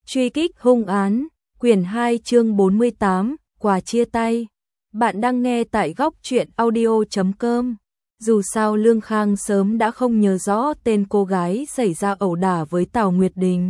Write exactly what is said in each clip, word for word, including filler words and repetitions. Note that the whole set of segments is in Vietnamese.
Truy kích hung án, quyển hai chương bốn mươi tám, quà chia tay. Bạn đang nghe tại góc truyện audio chấm com. Dù sao Lương Khang sớm đã không nhớ rõ tên cô gái xảy ra ẩu đả với Tào Nguyệt Đình.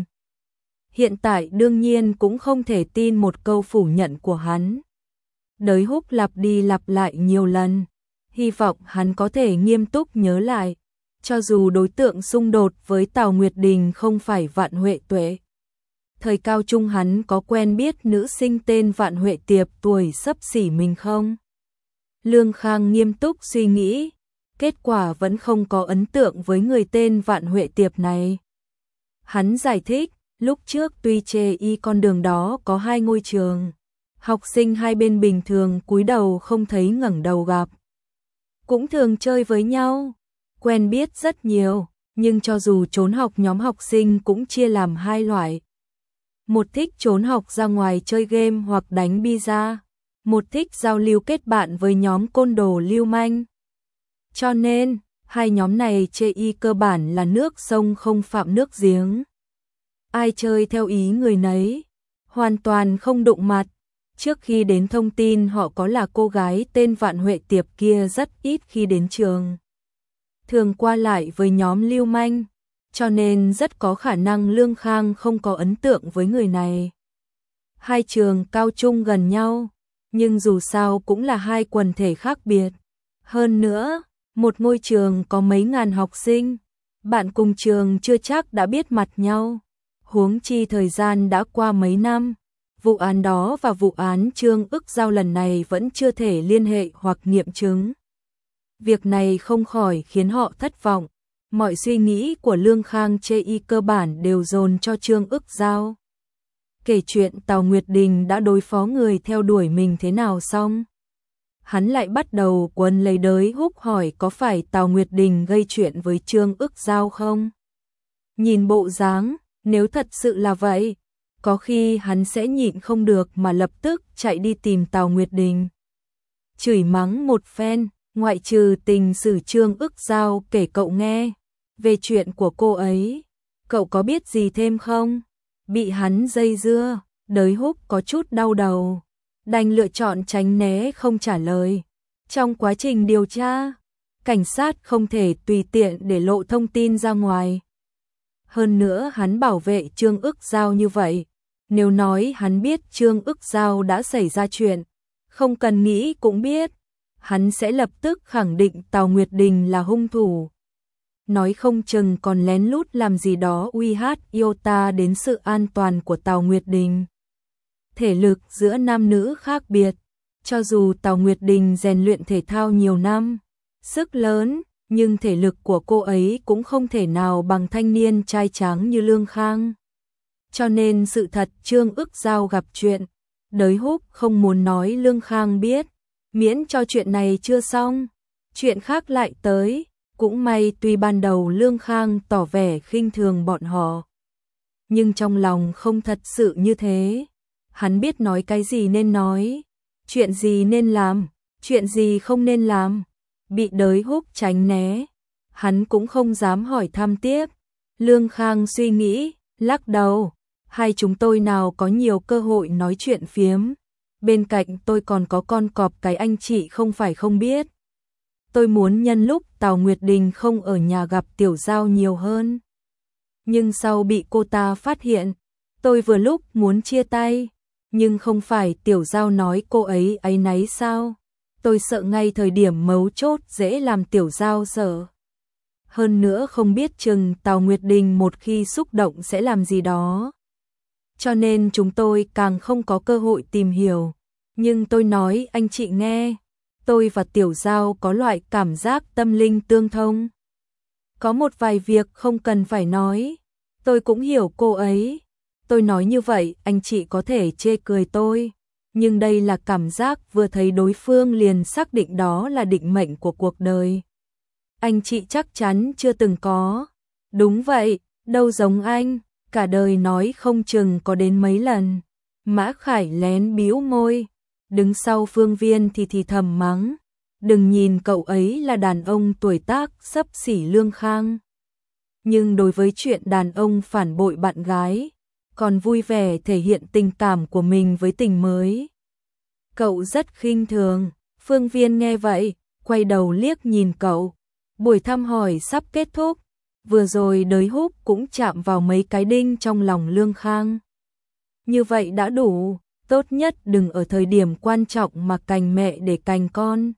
Hiện tại đương nhiên cũng không thể tin một câu phủ nhận của hắn. Đới Húc lặp đi lặp lại nhiều lần, hy vọng hắn có thể nghiêm túc nhớ lại, cho dù đối tượng xung đột với Tào Nguyệt Đình không phải Vạn Huệ Tuệ. Thời cao trung hắn có quen biết nữ sinh tên Vạn Huệ Tiệp tuổi xấp xỉ mình không? Lương Khang nghiêm túc suy nghĩ, kết quả vẫn không có ấn tượng với người tên Vạn Huệ Tiệp này. Hắn giải thích, lúc trước tuy chê y con đường đó có hai ngôi trường, học sinh hai bên bình thường cúi đầu không thấy ngẩng đầu gặp. Cũng thường chơi với nhau, quen biết rất nhiều, nhưng cho dù trốn học nhóm học sinh cũng chia làm hai loại. Một thích trốn học ra ngoài chơi game hoặc đánh pizza, một thích giao lưu kết bạn với nhóm côn đồ lưu manh. Cho nên, hai nhóm này chê y cơ bản là nước sông không phạm nước giếng. Ai chơi theo ý người nấy, hoàn toàn không đụng mặt. Trước khi đến thông tin họ có là cô gái tên Vạn Huệ Tiệp kia rất ít khi đến trường, thường qua lại với nhóm lưu manh, cho nên rất có khả năng Lương Khang không có ấn tượng với người này. Hai trường cao trung gần nhau, nhưng dù sao cũng là hai quần thể khác biệt. Hơn nữa, một ngôi trường có mấy ngàn học sinh, bạn cùng trường chưa chắc đã biết mặt nhau. Huống chi thời gian đã qua mấy năm, vụ án đó và vụ án Trương Ức Giao lần này vẫn chưa thể liên hệ hoặc nghiệm chứng. Việc này không khỏi khiến họ thất vọng. Mọi suy nghĩ của Lương Khang chê y cơ bản đều dồn cho Trương Ức Giao. Kể chuyện Tào Nguyệt Đình đã đối phó người theo đuổi mình thế nào xong, hắn lại bắt đầu quấn lấy Đới Húc hỏi có phải Tào Nguyệt Đình gây chuyện với Trương Ức Giao không? Nhìn bộ dáng, nếu thật sự là vậy, có khi hắn sẽ nhịn không được mà lập tức chạy đi tìm Tào Nguyệt Đình. Chửi mắng một phen, ngoại trừ tình sử Trương Ức Giao kể cậu nghe về chuyện của cô ấy, cậu có biết gì thêm không? Bị hắn dây dưa, Đới Húc có chút đau đầu, đành lựa chọn tránh né không trả lời. Trong quá trình điều tra, cảnh sát không thể tùy tiện để lộ thông tin ra ngoài. Hơn nữa hắn bảo vệ Trương Ức Giao như vậy, nếu nói hắn biết Trương Ức Giao đã xảy ra chuyện, không cần nghĩ cũng biết, hắn sẽ lập tức khẳng định Tào Nguyệt Đình là hung thủ. Nói không chừng còn lén lút làm gì đó uy hát iota đến sự an toàn của Tào Nguyệt Đình. Thể lực giữa nam nữ khác biệt, cho dù Tào Nguyệt Đình rèn luyện thể thao nhiều năm, sức lớn, nhưng thể lực của cô ấy cũng không thể nào bằng thanh niên trai tráng như Lương Khang. Cho nên sự thật Trương Ức Giao gặp chuyện, Đới Húc không muốn nói Lương Khang biết, miễn cho chuyện này chưa xong, chuyện khác lại tới. Cũng may tuy ban đầu Lương Khang tỏ vẻ khinh thường bọn họ, nhưng trong lòng không thật sự như thế. Hắn biết nói cái gì nên nói, chuyện gì nên làm, chuyện gì không nên làm. Bị Đới Húc tránh né, hắn cũng không dám hỏi thăm tiếp. Lương Khang suy nghĩ, lắc đầu, hai chúng tôi nào có nhiều cơ hội nói chuyện phiếm. Bên cạnh tôi còn có con cọp cái anh chị không phải không biết. Tôi muốn nhân lúc Tào Nguyệt Đình không ở nhà gặp Tiểu Giao nhiều hơn. Nhưng sau bị cô ta phát hiện, tôi vừa lúc muốn chia tay, nhưng không phải Tiểu Giao nói cô ấy áy náy sao? Tôi sợ ngay thời điểm mấu chốt dễ làm Tiểu Giao sợ. Hơn nữa không biết chừng Tào Nguyệt Đình một khi xúc động sẽ làm gì đó. Cho nên chúng tôi càng không có cơ hội tìm hiểu. Nhưng tôi nói anh chị nghe, tôi và Tiểu Giao có loại cảm giác tâm linh tương thông. Có một vài việc không cần phải nói, tôi cũng hiểu cô ấy. Tôi nói như vậy anh chị có thể chê cười tôi, nhưng đây là cảm giác vừa thấy đối phương liền xác định đó là định mệnh của cuộc đời. Anh chị chắc chắn chưa từng có. Đúng vậy, đâu giống anh, cả đời nói không chừng có đến mấy lần. Mã Khải lén bĩu môi, đứng sau Phương Viên thì thì thầm mắng. Đừng nhìn cậu ấy là đàn ông tuổi tác xấp xỉ Lương Khang, nhưng đối với chuyện đàn ông phản bội bạn gái, còn vui vẻ thể hiện tình cảm của mình với tình mới. Cậu rất khinh thường. Phương Viên nghe vậy, quay đầu liếc nhìn cậu. Buổi thăm hỏi sắp kết thúc, vừa rồi Đới Húc cũng chạm vào mấy cái đinh trong lòng Lương Khang. Như vậy đã đủ, tốt nhất đừng ở thời điểm quan trọng mà cành mẹ để cành con.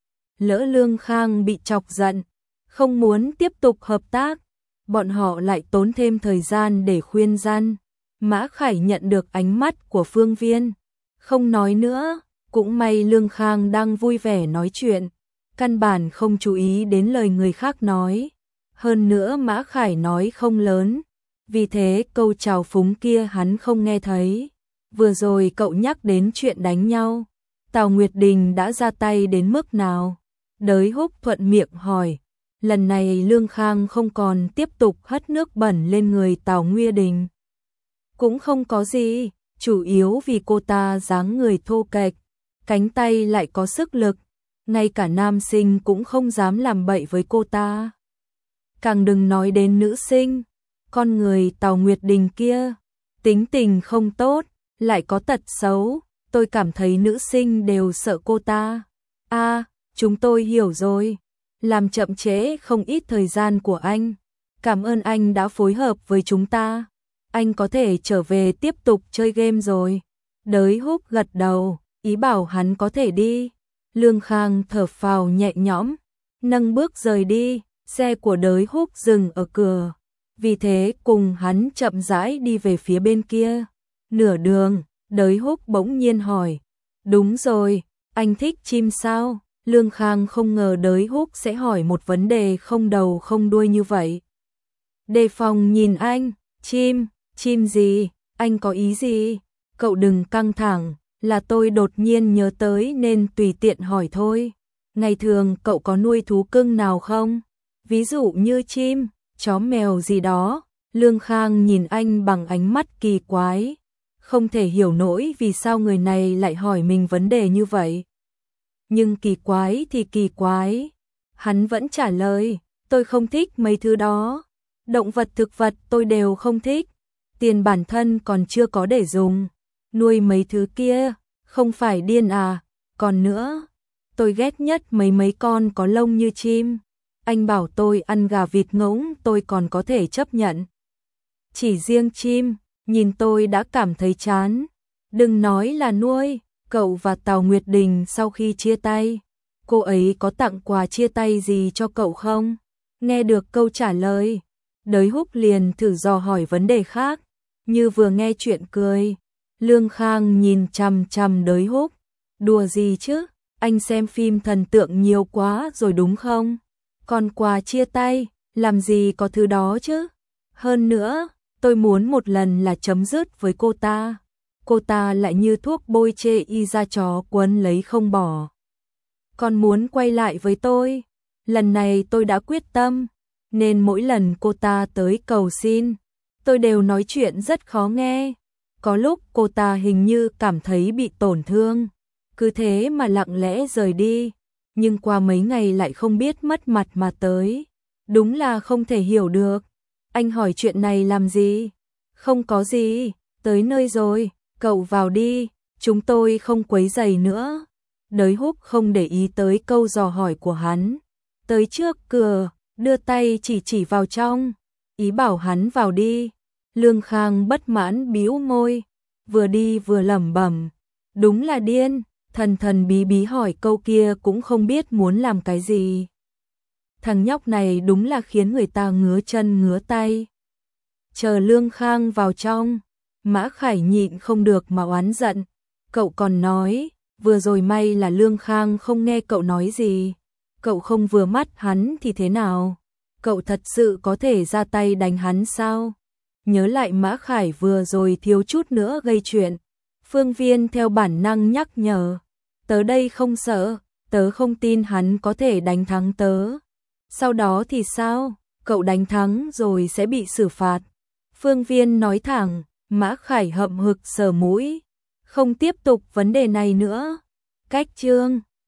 Lỡ Lương Khang bị chọc giận, không muốn tiếp tục hợp tác, bọn họ lại tốn thêm thời gian để khuyên răn. Mã Khải nhận được ánh mắt của Phương Viên, không nói nữa, cũng may Lương Khang đang vui vẻ nói chuyện, căn bản không chú ý đến lời người khác nói. Hơn nữa Mã Khải nói không lớn, vì thế câu chào phúng kia hắn không nghe thấy. Vừa rồi cậu nhắc đến chuyện đánh nhau, Tào Nguyệt Đình đã ra tay đến mức nào? Đới Húc thuận miệng hỏi. Lần này Lương Khang không còn tiếp tục hất nước bẩn lên người Tào Nguyệt Đình. Cũng không có gì, chủ yếu vì cô ta dáng người thô kệch, cánh tay lại có sức lực, ngay cả nam sinh cũng không dám làm bậy với cô ta. Càng đừng nói đến nữ sinh, con người Tào Nguyệt Đình kia, tính tình không tốt, lại có tật xấu, tôi cảm thấy nữ sinh đều sợ cô ta. A, à, chúng tôi hiểu rồi, làm chậm trễ không ít thời gian của anh. Cảm ơn anh đã phối hợp với chúng ta. Anh có thể trở về tiếp tục chơi game rồi. Đới Húc gật đầu, ý bảo hắn có thể đi. Lương Khang thở phào nhẹ nhõm, nâng bước rời đi. Xe của Đới Húc dừng ở cửa, vì thế cùng hắn chậm rãi đi về phía bên kia. Nửa đường, Đới Húc bỗng nhiên hỏi, đúng rồi, anh thích chim sao? Lương Khang không ngờ Đới Húc sẽ hỏi một vấn đề không đầu không đuôi như vậy. Đề phòng nhìn anh, chim, chim gì, anh có ý gì? Cậu đừng căng thẳng, là tôi đột nhiên nhớ tới nên tùy tiện hỏi thôi. Ngày thường cậu có nuôi thú cưng nào không? Ví dụ như chim, chó mèo gì đó. Lương Khang nhìn anh bằng ánh mắt kỳ quái, không thể hiểu nổi vì sao người này lại hỏi mình vấn đề như vậy. Nhưng kỳ quái thì kỳ quái, hắn vẫn trả lời, tôi không thích mấy thứ đó. Động vật thực vật tôi đều không thích, tiền bản thân còn chưa có để dùng, nuôi mấy thứ kia, không phải điên à? Còn nữa, tôi ghét nhất mấy mấy con có lông như chim. Anh bảo tôi ăn gà vịt ngỗng tôi còn có thể chấp nhận. Chỉ riêng chim, nhìn tôi đã cảm thấy chán. Đừng nói là nuôi, cậu và Tào Nguyệt Đình sau khi chia tay, cô ấy có tặng quà chia tay gì cho cậu không? Nghe được câu trả lời, Đới Húc liền thử dò hỏi vấn đề khác, như vừa nghe chuyện cười. Lương Khang nhìn chằm chằm Đới Húc, đùa gì chứ, anh xem phim thần tượng nhiều quá rồi đúng không? Còn quà chia tay, làm gì có thứ đó chứ? Hơn nữa, tôi muốn một lần là chấm dứt với cô ta. Cô ta lại như thuốc bôi chê y da chó quấn lấy không bỏ. Còn muốn quay lại với tôi, lần này tôi đã quyết tâm, nên mỗi lần cô ta tới cầu xin, tôi đều nói chuyện rất khó nghe. Có lúc cô ta hình như cảm thấy bị tổn thương, cứ thế mà lặng lẽ rời đi, nhưng qua mấy ngày lại không biết mất mặt mà tới. Đúng là không thể hiểu được. Anh hỏi chuyện này làm gì? Không có gì, tới nơi rồi, cậu vào đi, chúng tôi không quấy rầy nữa. Đới Húc không để ý tới câu dò hỏi của hắn, tới trước cửa, đưa tay chỉ chỉ vào trong, ý bảo hắn vào đi. Lương Khang bất mãn bĩu môi, vừa đi vừa lẩm bẩm, đúng là điên, thần thần bí bí hỏi câu kia cũng không biết muốn làm cái gì. Thằng nhóc này đúng là khiến người ta ngứa chân ngứa tay. Chờ Lương Khang vào trong, Mã Khải nhịn không được mà oán giận, cậu còn nói, vừa rồi may là Lương Khang không nghe cậu nói gì. Cậu không vừa mắt hắn thì thế nào? Cậu thật sự có thể ra tay đánh hắn sao? Nhớ lại Mã Khải vừa rồi thiếu chút nữa gây chuyện, Phương Viên theo bản năng nhắc nhở, tớ đây không sợ, tớ không tin hắn có thể đánh thắng tớ. Sau đó thì sao? Cậu đánh thắng rồi sẽ bị xử phạt. Phương Viên nói thẳng. Mã Khải hậm hực sờ mũi, không tiếp tục vấn đề này nữa. Cách chương